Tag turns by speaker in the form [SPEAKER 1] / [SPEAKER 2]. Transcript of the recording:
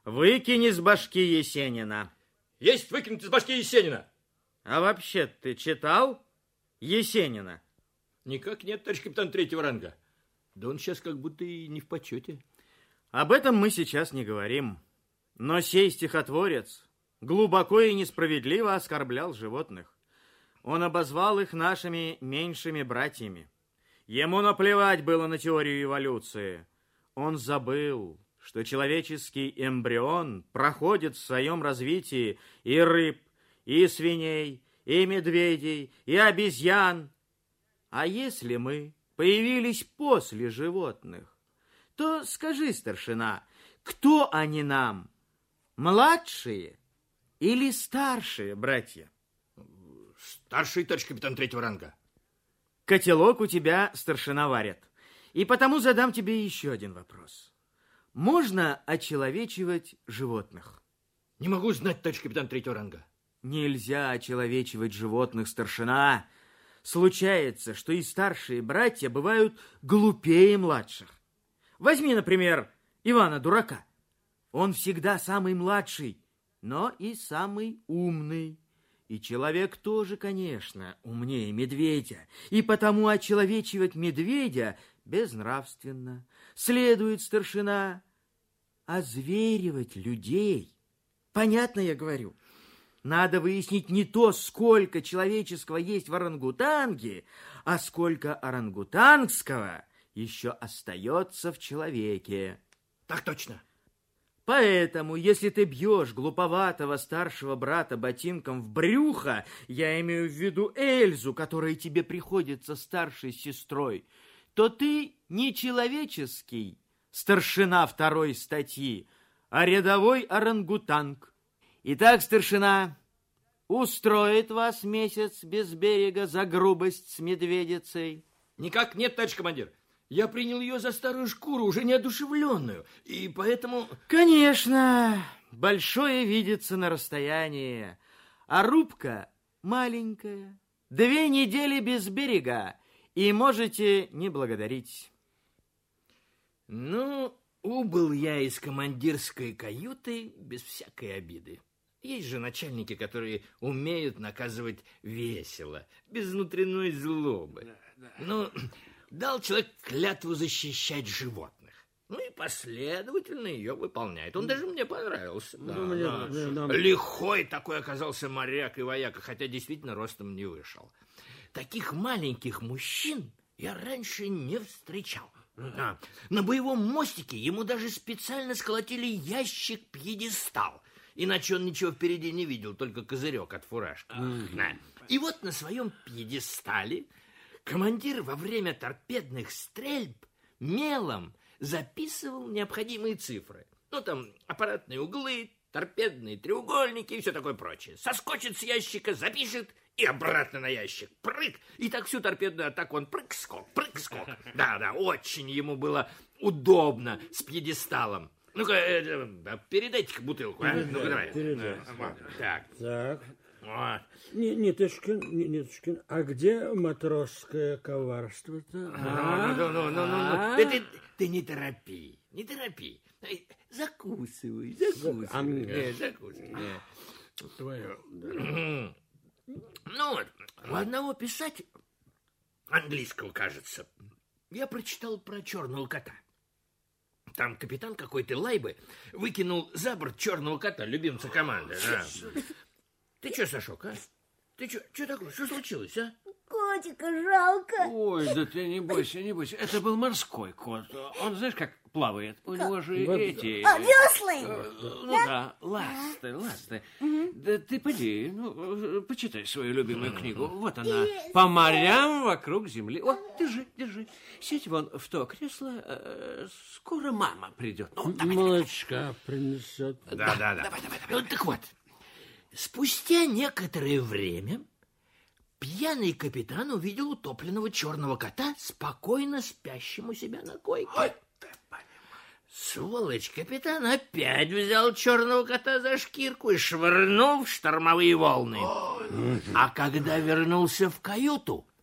[SPEAKER 1] Выкинь из башки Есенина.
[SPEAKER 2] Есть выкинуть из башки Есенина.
[SPEAKER 1] А вообще ты читал Есенина?
[SPEAKER 2] Никак нет, товарищ капитан третьего ранга. Да он сейчас как будто и не в почете.
[SPEAKER 1] Об этом мы сейчас не говорим. Но сей стихотворец глубоко и несправедливо оскорблял животных. Он обозвал их нашими меньшими братьями. Ему наплевать было на теорию эволюции. Он забыл, что человеческий эмбрион проходит в своем развитии и рыб, и свиней, и медведей, и обезьян. А если мы появились после животных, то скажи, старшина, кто они нам? Младшие или старшие братья?
[SPEAKER 2] Старший, товарищ капитан третьего ранга.
[SPEAKER 1] Котелок у тебя, старшина, варят. И потому задам тебе еще один вопрос. Можно очеловечивать животных?
[SPEAKER 2] Не могу знать, товарищ капитан третьего ранга.
[SPEAKER 1] Нельзя очеловечивать животных, старшина. Случается, что и старшие братья бывают глупее младших. Возьми, например, Ивана Дурака. Он всегда самый младший, но и самый умный. И человек тоже, конечно, умнее медведя. И потому очеловечивать медведя безнравственно. Следует, старшина, озверивать людей. Понятно, я говорю? Надо выяснить не то, сколько человеческого есть в орангутанге, а сколько орангутангского еще остается в человеке.
[SPEAKER 2] Так точно.
[SPEAKER 1] Поэтому, если ты бьешь глуповатого старшего брата ботинком в брюхо, я имею в виду Эльзу, которая тебе приходится старшей сестрой, то ты не человеческий старшина второй статьи, а рядовой орангутанг. Итак, старшина, устроит вас месяц без берега за грубость с медведицей?
[SPEAKER 2] Никак нет, товарищ командир. Я принял ее за старую шкуру, уже неодушевленную, и поэтому...
[SPEAKER 1] Конечно, большое видится на расстоянии, а рубка маленькая. 2 недели без берега, и можете не благодарить.
[SPEAKER 2] Ну, убыл я из командирской каюты без всякой обиды. Есть же начальники, которые умеют наказывать весело, без внутренней злобы. Ну... Дал человек клятву защищать животных. Ну и последовательно ее выполняет. Он даже мне понравился. Лихой такой оказался моряк и вояка, хотя действительно ростом не вышел. Таких маленьких мужчин я раньше не встречал. На боевом мостике ему даже специально сколотили ящик-пьедестал. Иначе он ничего впереди не видел, только козырек от фуражки. И вот на своем пьедестале командир во время торпедных стрельб мелом записывал необходимые цифры. Ну, там, аппаратные углы, торпедные треугольники и все такое прочее. Соскочит с ящика, запишет и обратно на ящик. Прыг! И так всю торпедную атаку он прыг-скок, прыг-скок. Да, очень ему было удобно с пьедесталом. Ну-ка, передайте-ка бутылку, а? Ну-ка, давай. Так. Вот.
[SPEAKER 3] Нетушкин, а где матросское коварство-то?
[SPEAKER 2] Ты не торопи. Закусывай.
[SPEAKER 3] Твое.
[SPEAKER 2] Ну вот, у одного писателя, английского, кажется, я прочитал про черного кота. Там капитан какой-то Лайбы выкинул за борт черного кота, любимца команды. Да. Ты что, Сашок, а? Ты что такое? Что случилось, а?
[SPEAKER 4] Котика жалко.
[SPEAKER 5] Ой, да ты не бойся. Это был морской кот. Он, знаешь, как плавает? У него же эти...
[SPEAKER 4] Веслы?
[SPEAKER 5] Ласты. Да ты поди, почитай свою любимую книгу. Вот она. По морям вокруг земли. Вот, держи. Сядь вон в то кресло. Скоро мама придет.
[SPEAKER 3] Молочка принесет.
[SPEAKER 2] Да. Давай. Так вот. Спустя некоторое время пьяный капитан увидел утопленного черного кота, спокойно спящим у себя на койке. Сволочь, капитан опять взял черного кота за шкирку и швырнул в штормовые волны. А когда вернулся в каюту,